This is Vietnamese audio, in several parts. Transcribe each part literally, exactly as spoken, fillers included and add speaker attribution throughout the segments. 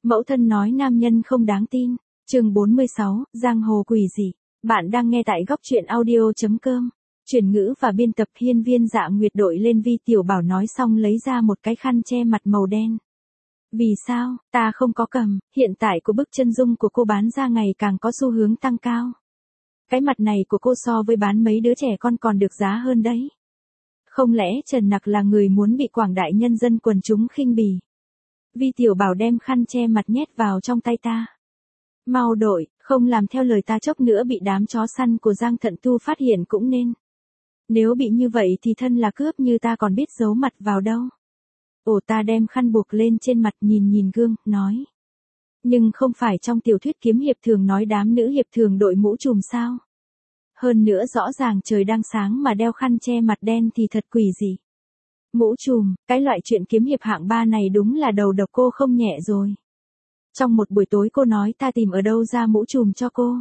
Speaker 1: Mẫu thân nói nam nhân không đáng tin. Chương bốn mươi sáu, Giang hồ quỷ dị. Bạn đang nghe tại góc truyện audio chấm com. Chuyển ngữ và biên tập Hiên Viên Dạ Nguyệt đội lên Vi Tiểu Bảo nói xong lấy ra một cái khăn che mặt màu đen. Vì sao, ta không có cầm, hiện tại của bức chân dung của cô bán ra ngày càng có xu hướng tăng cao. Cái mặt này của cô so với bán mấy đứa trẻ con còn được giá hơn đấy. Không lẽ Trần Nặc là người muốn bị quảng đại nhân dân quần chúng khinh bỉ? Vi Tiểu Bảo đem khăn che mặt nhét vào trong tay ta. Mau đổi, không làm theo lời ta chốc nữa bị đám chó săn của Giang Thận Tu phát hiện cũng nên. Nếu bị như vậy thì thân là cướp như ta còn biết giấu mặt vào đâu. Ồ, ta đem khăn buộc lên trên mặt nhìn nhìn gương, nói. Nhưng không phải trong tiểu thuyết kiếm hiệp thường nói đám nữ hiệp thường đội mũ trùm sao? Hơn nữa rõ ràng trời đang sáng mà đeo khăn che mặt đen thì thật quỷ dị. Mũ trùm, cái loại chuyện kiếm hiệp hạng ba này đúng là đầu độc cô không nhẹ rồi. Trong một buổi tối cô nói ta tìm ở đâu ra mũ trùm cho cô.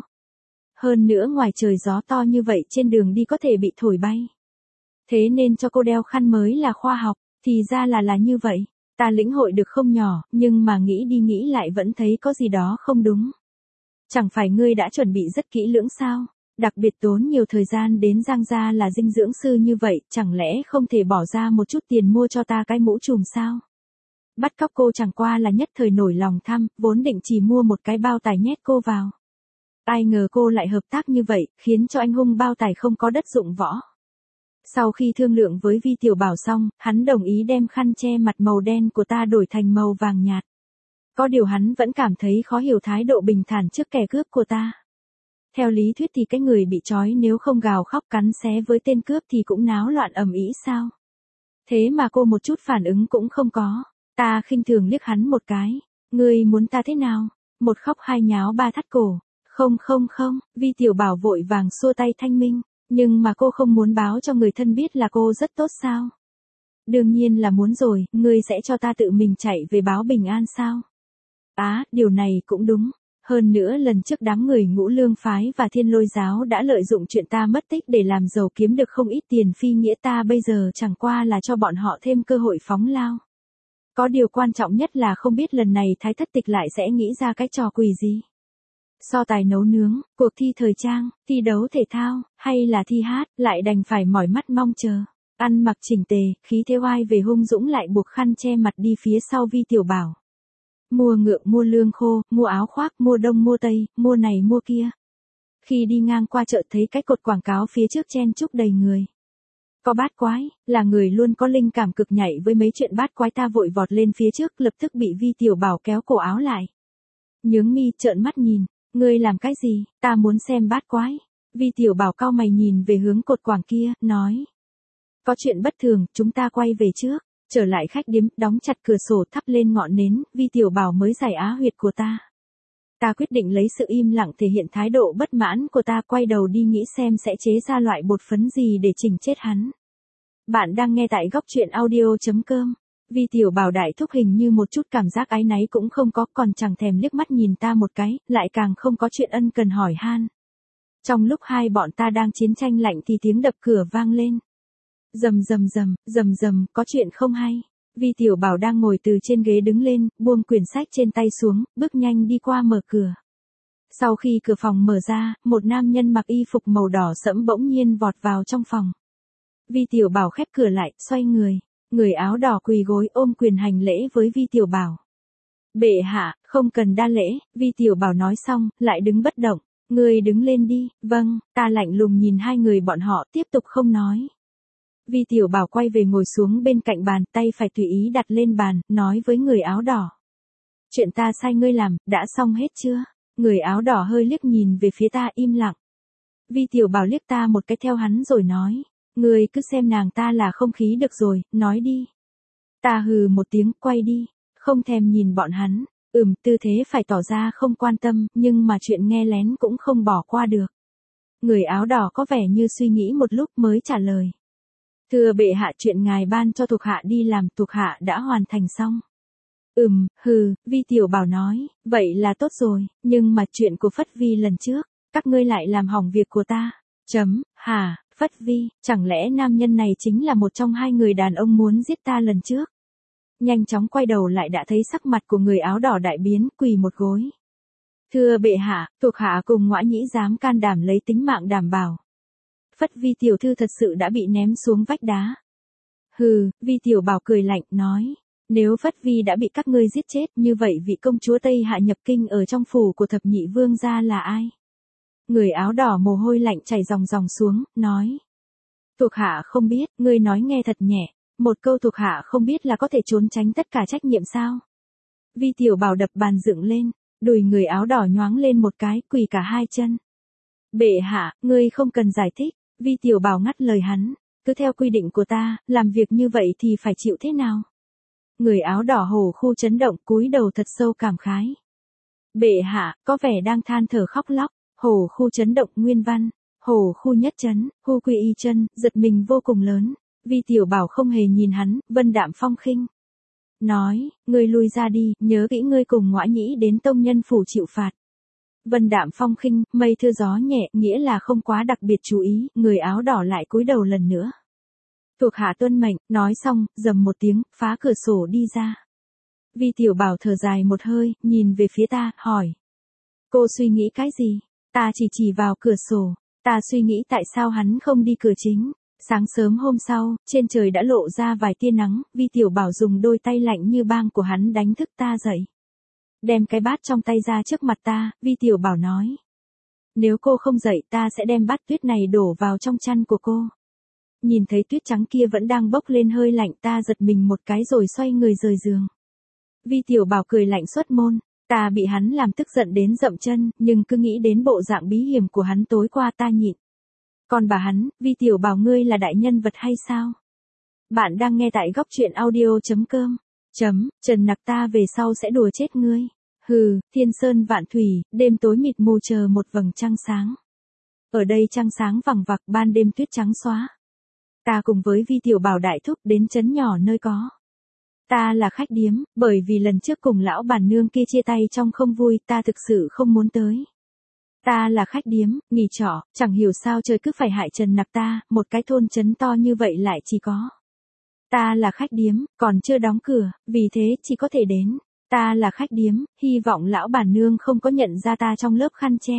Speaker 1: Hơn nữa ngoài trời gió to như vậy trên đường đi có thể bị thổi bay. Thế nên cho cô đeo khăn mới là khoa học, thì ra là là như vậy. Ta lĩnh hội được không nhỏ, nhưng mà nghĩ đi nghĩ lại vẫn thấy có gì đó không đúng. Chẳng phải ngươi đã chuẩn bị rất kỹ lưỡng sao? Đặc biệt tốn nhiều thời gian đến Giang gia là dinh dưỡng sư như vậy, chẳng lẽ không thể bỏ ra một chút tiền mua cho ta cái mũ trùm sao? Bắt cóc cô chẳng qua là nhất thời nổi lòng tham, vốn định chỉ mua một cái bao tải nhét cô vào. Ai ngờ cô lại hợp tác như vậy, khiến cho anh hung bao tải không có đất dụng võ. Sau khi thương lượng với Vi Tiểu Bảo xong, hắn đồng ý đem khăn che mặt màu đen của ta đổi thành màu vàng nhạt. Có điều hắn vẫn cảm thấy khó hiểu thái độ bình thản trước kẻ cướp của ta. Theo lý thuyết thì cái người bị trói nếu không gào khóc cắn xé với tên cướp thì cũng náo loạn ầm ĩ sao. Thế mà cô một chút phản ứng cũng không có. Ta khinh thường liếc hắn một cái. Ngươi muốn ta thế nào? Một khóc hai nháo ba thắt cổ. Không không không, Vi Tiểu Bảo vội vàng xua tay thanh minh. Nhưng mà cô không muốn báo cho người thân biết là cô rất tốt sao? Đương nhiên là muốn rồi, ngươi sẽ cho ta tự mình chạy về báo bình an sao? Á, à, điều này cũng đúng. Hơn nữa lần trước đám người Ngũ Lương phái và Thiên Lôi giáo đã lợi dụng chuyện ta mất tích để làm giàu kiếm được không ít tiền phi nghĩa, ta bây giờ chẳng qua là cho bọn họ thêm cơ hội phóng lao. Có điều quan trọng nhất là không biết lần này Thái Thất Tịch lại sẽ nghĩ ra cái trò quỷ gì. So tài nấu nướng, cuộc thi thời trang, thi đấu thể thao, hay là thi hát, lại đành phải mỏi mắt mong chờ. Ăn mặc chỉnh tề, khí thế oai về hung dũng lại buộc khăn che mặt đi phía sau Vi Tiểu Bảo. Mua ngựa, mua lương khô, mua áo khoác, mua đông mua tây, mua này mua kia. Khi đi ngang qua chợ thấy cái cột quảng cáo phía trước chen chúc đầy người. Có bát quái, là người luôn có linh cảm cực nhạy với mấy chuyện bát quái, ta vội vọt lên phía trước lập tức bị Vi Tiểu Bảo kéo cổ áo lại. Nhướng mi trợn mắt nhìn, ngươi làm cái gì, ta muốn xem bát quái. Vi Tiểu Bảo cau mày nhìn về hướng cột quảng kia, nói. Có chuyện bất thường, chúng ta quay về trước. Trở lại khách điếm, đóng chặt cửa sổ, thắp lên ngọn nến, Vi Tiểu Bảo mới giải á huyệt của ta. Ta quyết định lấy sự im lặng thể hiện thái độ bất mãn của ta, quay đầu đi nghĩ xem sẽ chế ra loại bột phấn gì để chỉnh chết hắn. Bạn đang nghe tại góc truyện audio chấm com. Vi Tiểu Bảo đại thúc hình như một chút cảm giác áy náy cũng không có, còn chẳng thèm liếc mắt nhìn ta một cái, lại càng không có chuyện ân cần hỏi han. Trong lúc hai bọn ta đang chiến tranh lạnh thì tiếng đập cửa vang lên. Rầm rầm rầm, rầm rầm, có chuyện không hay. Vi Tiểu Bảo đang ngồi từ trên ghế đứng lên, buông quyển sách trên tay xuống, bước nhanh đi qua mở cửa. Sau khi cửa phòng mở ra, một nam nhân mặc y phục màu đỏ sẫm bỗng nhiên vọt vào trong phòng. Vi Tiểu Bảo khép cửa lại, xoay người. Người áo đỏ quỳ gối ôm quyền hành lễ với Vi Tiểu Bảo. Bệ hạ, không cần đa lễ, Vi Tiểu Bảo nói xong, lại đứng bất động. Người đứng lên đi, vâng, ta lạnh lùng nhìn hai người bọn họ, tiếp tục không nói. Vi Tiểu Bảo quay về ngồi xuống bên cạnh bàn, tay phải tùy ý đặt lên bàn, nói với người áo đỏ. Chuyện ta sai ngươi làm, đã xong hết chưa? Người áo đỏ hơi liếc nhìn về phía ta, im lặng. Vi Tiểu Bảo liếc ta một cái theo hắn rồi nói. Ngươi cứ xem nàng ta là không khí được rồi, nói đi. Ta hừ một tiếng, quay đi, không thèm nhìn bọn hắn. Ừm, tư thế phải tỏ ra không quan tâm, nhưng mà chuyện nghe lén cũng không bỏ qua được. Người áo đỏ có vẻ như suy nghĩ một lúc mới trả lời. Thưa bệ hạ, chuyện ngài ban cho thuộc hạ đi làm, thuộc hạ đã hoàn thành xong. Ừm, hừ, Vi Tiểu Bảo nói, vậy là tốt rồi, nhưng mà chuyện của Phất Vi lần trước, các ngươi lại làm hỏng việc của ta. Chấm, hả, Phất Vi, chẳng lẽ nam nhân này chính là một trong hai người đàn ông muốn giết ta lần trước? nhanh chóng quay đầu lại đã thấy sắc mặt của người áo đỏ đại biến, quỳ một gối. Thưa bệ hạ, thuộc hạ cùng Ngõa Nhĩ dám can đảm lấy tính mạng đảm bảo. Phất Vi tiểu thư thật sự đã bị ném xuống vách đá. Hừ, Vi tiểu bảo cười lạnh, nói. Nếu Phất Vi đã bị các ngươi giết chết, như vậy vị công chúa Tây Hạ nhập kinh ở trong phủ của thập nhị vương gia là ai? Người áo đỏ mồ hôi lạnh chảy ròng ròng xuống, nói. Thuộc hạ không biết, ngươi nói nghe thật nhẹ, một câu thuộc hạ không biết là có thể trốn tránh tất cả trách nhiệm sao? Vi tiểu bảo đập bàn dựng lên, đùi người áo đỏ nhoáng lên một cái, quỳ cả hai chân. Bệ hạ, ngươi không cần giải thích, Vi tiểu bảo ngắt lời hắn, cứ theo quy định của ta, làm việc như vậy thì phải chịu thế nào? Người áo đỏ hổ khu chấn động, cúi đầu thật sâu cảm khái. Bệ hạ, có vẻ đang than thở khóc lóc, hổ khu chấn động nguyên văn, hổ khu nhất chấn, hu quy y chân, giật mình vô cùng lớn. Vi tiểu bảo không hề nhìn hắn, vân đạm phong khinh. Nói, ngươi lui ra đi, nhớ kỹ ngươi cùng Ngõa Nhĩ đến tông nhân phủ chịu phạt. Vân đạm phong khinh, mây thưa gió nhẹ, nghĩa là không quá đặc biệt chú ý, người áo đỏ lại cúi đầu lần nữa. Thuộc hạ tuân mệnh, nói xong, rầm một tiếng, phá cửa sổ đi ra. Vi tiểu bảo thở dài một hơi, nhìn về phía ta, hỏi. Cô suy nghĩ cái gì? Ta chỉ chỉ vào cửa sổ, ta suy nghĩ tại sao hắn không đi cửa chính. Sáng sớm hôm sau, trên trời đã lộ ra vài tia nắng, Vi tiểu bảo dùng đôi tay lạnh như băng của hắn đánh thức ta dậy. Đem cái bát trong tay ra trước mặt ta, Vi tiểu bảo nói. Nếu cô không dậy ta sẽ đem bát tuyết này đổ vào trong chăn của cô. Nhìn thấy tuyết trắng kia vẫn đang bốc lên hơi lạnh, ta giật mình một cái rồi xoay người rời giường. Vi tiểu bảo cười lạnh xuất môn, ta bị hắn làm tức giận đến dậm chân, nhưng cứ nghĩ đến bộ dạng bí hiểm của hắn tối qua ta nhịn. Còn bà hắn, Vi tiểu bảo ngươi là đại nhân vật hay sao? Bạn đang nghe tại góc truyện audio chấm com. Chấm, Trần Nặc ta về sau sẽ đùa chết ngươi. Hừ, thiên sơn vạn thủy, đêm tối mịt mù chờ một vầng trăng sáng. Ở đây trăng sáng vằng vặc, ban đêm tuyết trắng xóa. Ta cùng với Vi tiểu bảo đại thúc đến trấn nhỏ nơi có. Ta là khách điếm, bởi vì lần trước cùng lão bản nương kia chia tay trong không vui, ta thực sự không muốn tới. Ta là khách điếm, nghỉ trọ, chẳng hiểu sao trời cứ phải hại Trần Nặc ta, một cái thôn trấn to như vậy lại chỉ có. Ta là khách điếm, còn chưa đóng cửa, vì thế chỉ có thể đến. Ta là khách điếm, hy vọng lão bản nương không có nhận ra ta trong lớp khăn che.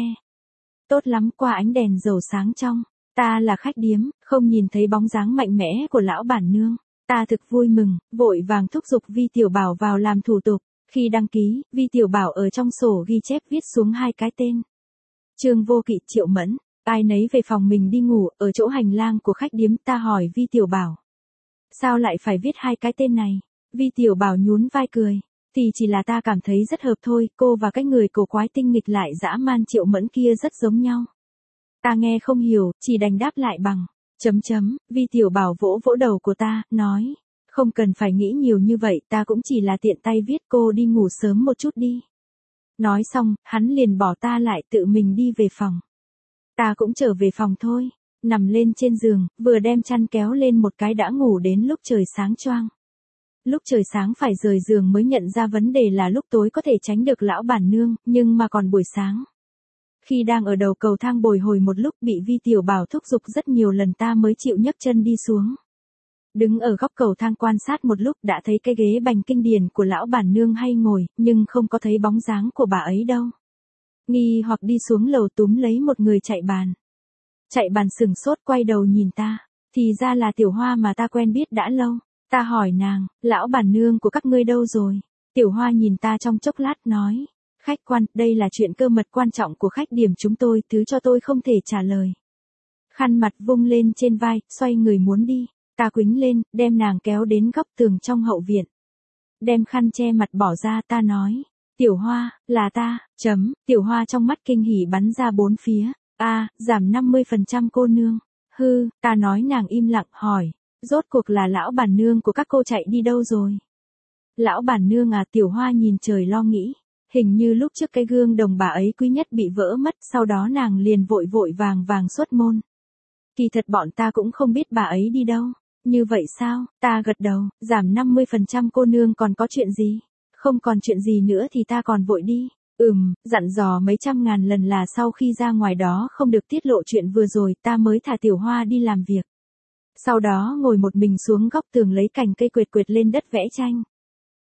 Speaker 1: Tốt lắm, qua ánh đèn dầu sáng trong. Ta là khách điếm, không nhìn thấy bóng dáng mạnh mẽ của lão bản nương. Ta thực vui mừng, vội vàng thúc giục Vi tiểu bảo vào làm thủ tục. Khi đăng ký, Vi tiểu bảo ở trong sổ ghi chép viết xuống hai cái tên. Trương Vô Kỵ, Triệu Mẫn. Ai nấy về phòng mình đi ngủ, ở chỗ hành lang của khách điếm ta hỏi Vi tiểu bảo. Sao lại phải viết hai cái tên này? Vi tiểu bảo nhún vai cười. Thì chỉ là ta cảm thấy rất hợp thôi, cô và cái người cổ quái tinh nghịch lại dã man Triệu Mẫn kia rất giống nhau. Ta nghe không hiểu, chỉ đành đáp lại bằng. Chấm chấm, Vi tiểu bảo vỗ vỗ đầu của ta, nói. Không cần phải nghĩ nhiều như vậy, ta cũng chỉ là tiện tay viết, cô đi ngủ sớm một chút đi. Nói xong, hắn liền bỏ ta lại tự mình đi về phòng. Ta cũng trở về phòng thôi, nằm lên trên giường, vừa đem chăn kéo lên một cái đã ngủ đến lúc trời sáng choang. Lúc trời sáng phải rời giường mới nhận ra vấn đề là lúc tối có thể tránh được lão bản nương, nhưng mà còn buổi sáng. Khi đang ở đầu cầu thang bồi hồi một lúc bị Vi tiểu bảo thúc giục rất nhiều lần ta mới chịu nhấc chân đi xuống. Đứng ở góc cầu thang quan sát một lúc đã thấy cái ghế bành kinh điển của lão bản nương hay ngồi, nhưng không có thấy bóng dáng của bà ấy đâu. Nghi hoặc đi xuống lầu túm lấy một người chạy bàn. Chạy bàn sừng sốt quay đầu nhìn ta, thì ra là Tiểu Hoa mà ta quen biết đã lâu. Ta hỏi nàng, lão bản nương của các ngươi đâu rồi? Tiểu Hoa nhìn ta trong chốc lát nói, khách quan, đây là chuyện cơ mật quan trọng của khách điểm chúng tôi, thứ cho tôi không thể trả lời. Khăn mặt vung lên trên vai, xoay người muốn đi. Ta quýnh lên, đem nàng kéo đến góc tường trong hậu viện. Đem khăn che mặt bỏ ra, ta nói. Tiểu Hoa, là ta, chấm, Tiểu Hoa trong mắt kinh hỉ bắn ra bốn phía. A, giảm năm mươi phần trăm cô nương. Hư, ta nói nàng im lặng, hỏi. Rốt cuộc là lão bản nương của các cô chạy đi đâu rồi? Lão bản nương à, Tiểu Hoa nhìn trời lo nghĩ. Hình như lúc trước cái gương đồng bà ấy quý nhất bị vỡ mất, sau đó nàng liền vội vội vàng vàng xuất môn. Kỳ thật bọn ta cũng không biết bà ấy đi đâu. Như vậy sao? Ta gật đầu, giảm năm mươi phần trăm cô nương còn có chuyện gì? Không còn chuyện gì nữa thì ta còn vội đi. Ừm, dặn dò mấy trăm ngàn lần là sau khi ra ngoài đó không được tiết lộ chuyện vừa rồi ta mới thả Tiểu Hoa đi làm việc. Sau đó ngồi một mình xuống góc tường lấy cành cây quệt quệt lên đất vẽ tranh.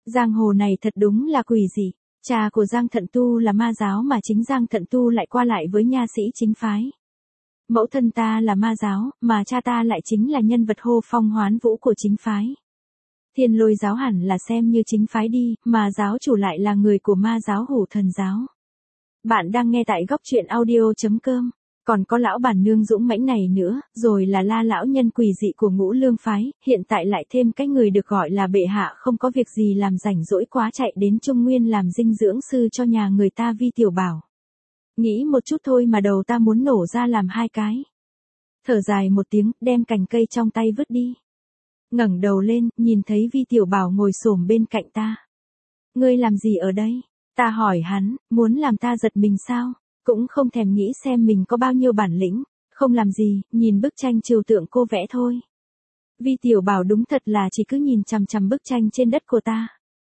Speaker 1: Giang hồ này thật đúng là quỷ dị. Cha của Giang Thận Tu là ma giáo mà chính Giang Thận Tu lại qua lại với nha sĩ chính phái. Mẫu thân ta là ma giáo, mà cha ta lại chính là nhân vật hô phong hoán vũ của chính phái. Thiên Lôi giáo hẳn là xem như chính phái đi, mà giáo chủ lại là người của ma giáo Hủ Thần giáo. Bạn đang nghe tại góc truyện audio chấm com. Còn có lão bản nương dũng mãnh này nữa, rồi là La lão nhân quỷ dị của Ngũ Lương phái, hiện tại lại thêm cái người được gọi là bệ hạ không có việc gì làm rảnh rỗi quá chạy đến Trung Nguyên làm dinh dưỡng sư cho nhà người ta Vi Tiểu Bảo. Nghĩ một chút thôi mà đầu ta muốn nổ ra làm hai cái. Thở dài một tiếng, đem cành cây trong tay vứt đi. Ngẩng đầu lên, nhìn thấy Vi Tiểu Bảo ngồi xổm bên cạnh ta. Ngươi làm gì ở đây? Ta hỏi hắn, muốn làm ta giật mình sao? Cũng không thèm nghĩ xem mình có bao nhiêu bản lĩnh, không làm gì, nhìn bức tranh trừu tượng cô vẽ thôi. Vi Tiểu Bảo đúng thật là chỉ cứ nhìn chằm chằm bức tranh trên đất của ta.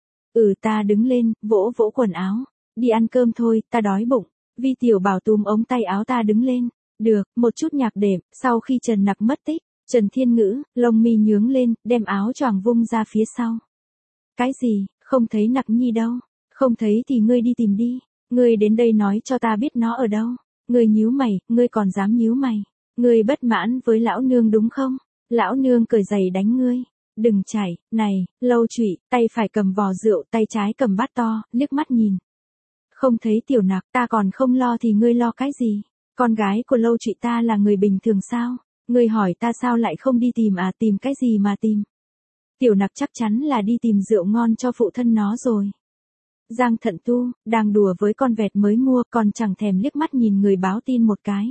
Speaker 1: Ừ, ta đứng lên, vỗ vỗ quần áo. Đi ăn cơm thôi, ta đói bụng. Vi Tiểu Bảo túm ống tay áo ta đứng lên. Được, một chút nhạc đệm, sau khi Trần Nặc mất tích, Trần Thiên Ngữ, lông mi nhướng lên, đem áo choàng vung ra phía sau. Cái gì, không thấy Nặc Nhi đâu? Không thấy thì ngươi đi tìm đi. Ngươi đến đây nói cho ta biết nó ở đâu. Ngươi nhíu mày, ngươi còn dám nhíu mày. Ngươi bất mãn với lão nương đúng không? Lão nương cởi giày đánh ngươi. Đừng chảy, này, Lâu Trụy, tay phải cầm vò rượu, tay trái cầm bát to, liếc mắt nhìn. Không thấy Tiểu Nặc, ta còn không lo thì ngươi lo cái gì? Con gái của Lâu Trụy ta là người bình thường sao? Ngươi hỏi ta sao lại không đi tìm à, tìm cái gì mà tìm? Tiểu Nặc chắc chắn là đi tìm rượu ngon cho phụ thân nó rồi. Giang Thận Tu, đang đùa với con vẹt mới mua, còn chẳng thèm liếc mắt nhìn người báo tin một cái.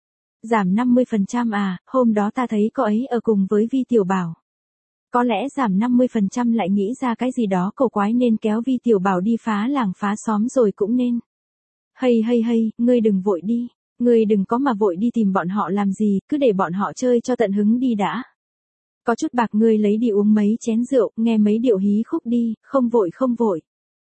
Speaker 1: Giảm năm mươi phần trăm à, hôm đó ta thấy cô ấy ở cùng với Vi Tiểu Bảo. Có lẽ giảm năm mươi phần trăm lại nghĩ ra cái gì đó cổ quái nên kéo Vi Tiểu Bảo đi phá làng phá xóm rồi cũng nên. Hay hay hay, ngươi đừng vội đi, ngươi đừng có mà vội đi tìm bọn họ làm gì, cứ để bọn họ chơi cho tận hứng đi đã. Có chút bạc ngươi lấy đi uống mấy chén rượu, nghe mấy điệu hí khúc đi, không vội không vội.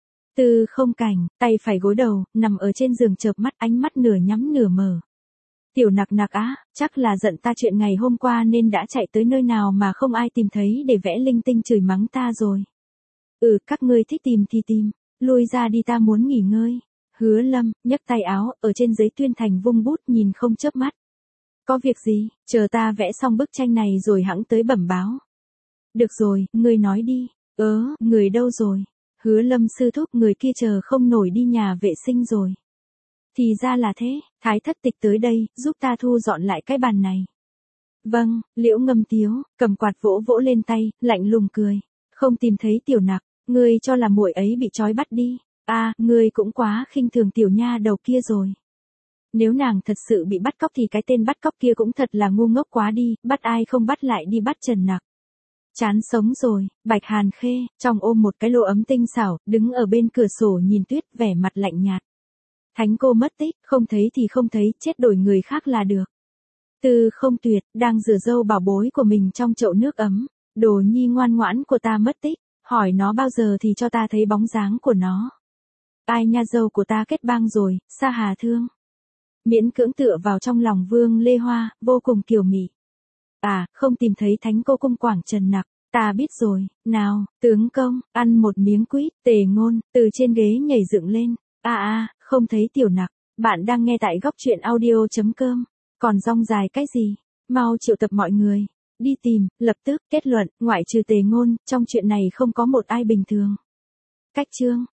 Speaker 1: Từ Không Cảnh, tay phải gối đầu, nằm ở trên giường chợp mắt, ánh mắt nửa nhắm nửa mở. Tiểu Nặc Nặc á, chắc là giận ta chuyện ngày hôm qua nên đã chạy tới nơi nào mà không ai tìm thấy để vẽ linh tinh chửi mắng ta rồi. Ừ, các ngươi thích tìm thì tìm, lui ra đi ta muốn nghỉ ngơi. Hứa Lâm, nhấc tay áo, ở trên giấy tuyên thành vung bút nhìn không chớp mắt. Có việc gì, chờ ta vẽ xong bức tranh này rồi hẵng tới bẩm báo. Được rồi, ngươi nói đi, ớ, người đâu rồi? Hứa Lâm sư thúc người kia chờ không nổi đi nhà vệ sinh rồi. Thì ra là thế, Thái thất tịch tới đây, giúp ta thu dọn lại cái bàn này. Vâng, Liễu Ngâm Tiếu, cầm quạt vỗ vỗ lên tay, lạnh lùng cười. Không tìm thấy Tiểu Nặc, ngươi cho là muội ấy bị trói bắt đi. À, ngươi cũng quá khinh thường tiểu nha đầu kia rồi. Nếu nàng thật sự bị bắt cóc thì cái tên bắt cóc kia cũng thật là ngu ngốc quá đi, bắt ai không bắt lại đi bắt Trần Nặc. Chán sống rồi, Bạch Hàn Khê, trong ôm một cái lô ấm tinh xảo, đứng ở bên cửa sổ nhìn tuyết vẻ mặt lạnh nhạt. Thánh cô mất tích, không thấy thì không thấy, chết đổi người khác là được. Từ Không Tuyệt, đang rửa dâu bảo bối của mình trong chậu nước ấm. Đồ nhi ngoan ngoãn của ta mất tích, hỏi nó bao giờ thì cho ta thấy bóng dáng của nó. Ai nha, dâu của ta kết bang rồi, Sa Hà Thương. Miễn cưỡng tựa vào trong lòng Vương Lê Hoa, vô cùng kiều mị. À, không tìm thấy thánh cô cung Quảng Trần Nặc, ta biết rồi, nào, tướng công, ăn một miếng quýt. Tề Ngôn, từ trên ghế nhảy dựng lên. À à, không thấy Tiểu Nặc, bạn đang nghe tại góc truyện audio chấm com. Còn rong dài cái gì, mau triệu tập mọi người, đi tìm, lập tức, kết luận, ngoại trừ Tề Ngôn, trong chuyện này không có một ai bình thường. Cách chương.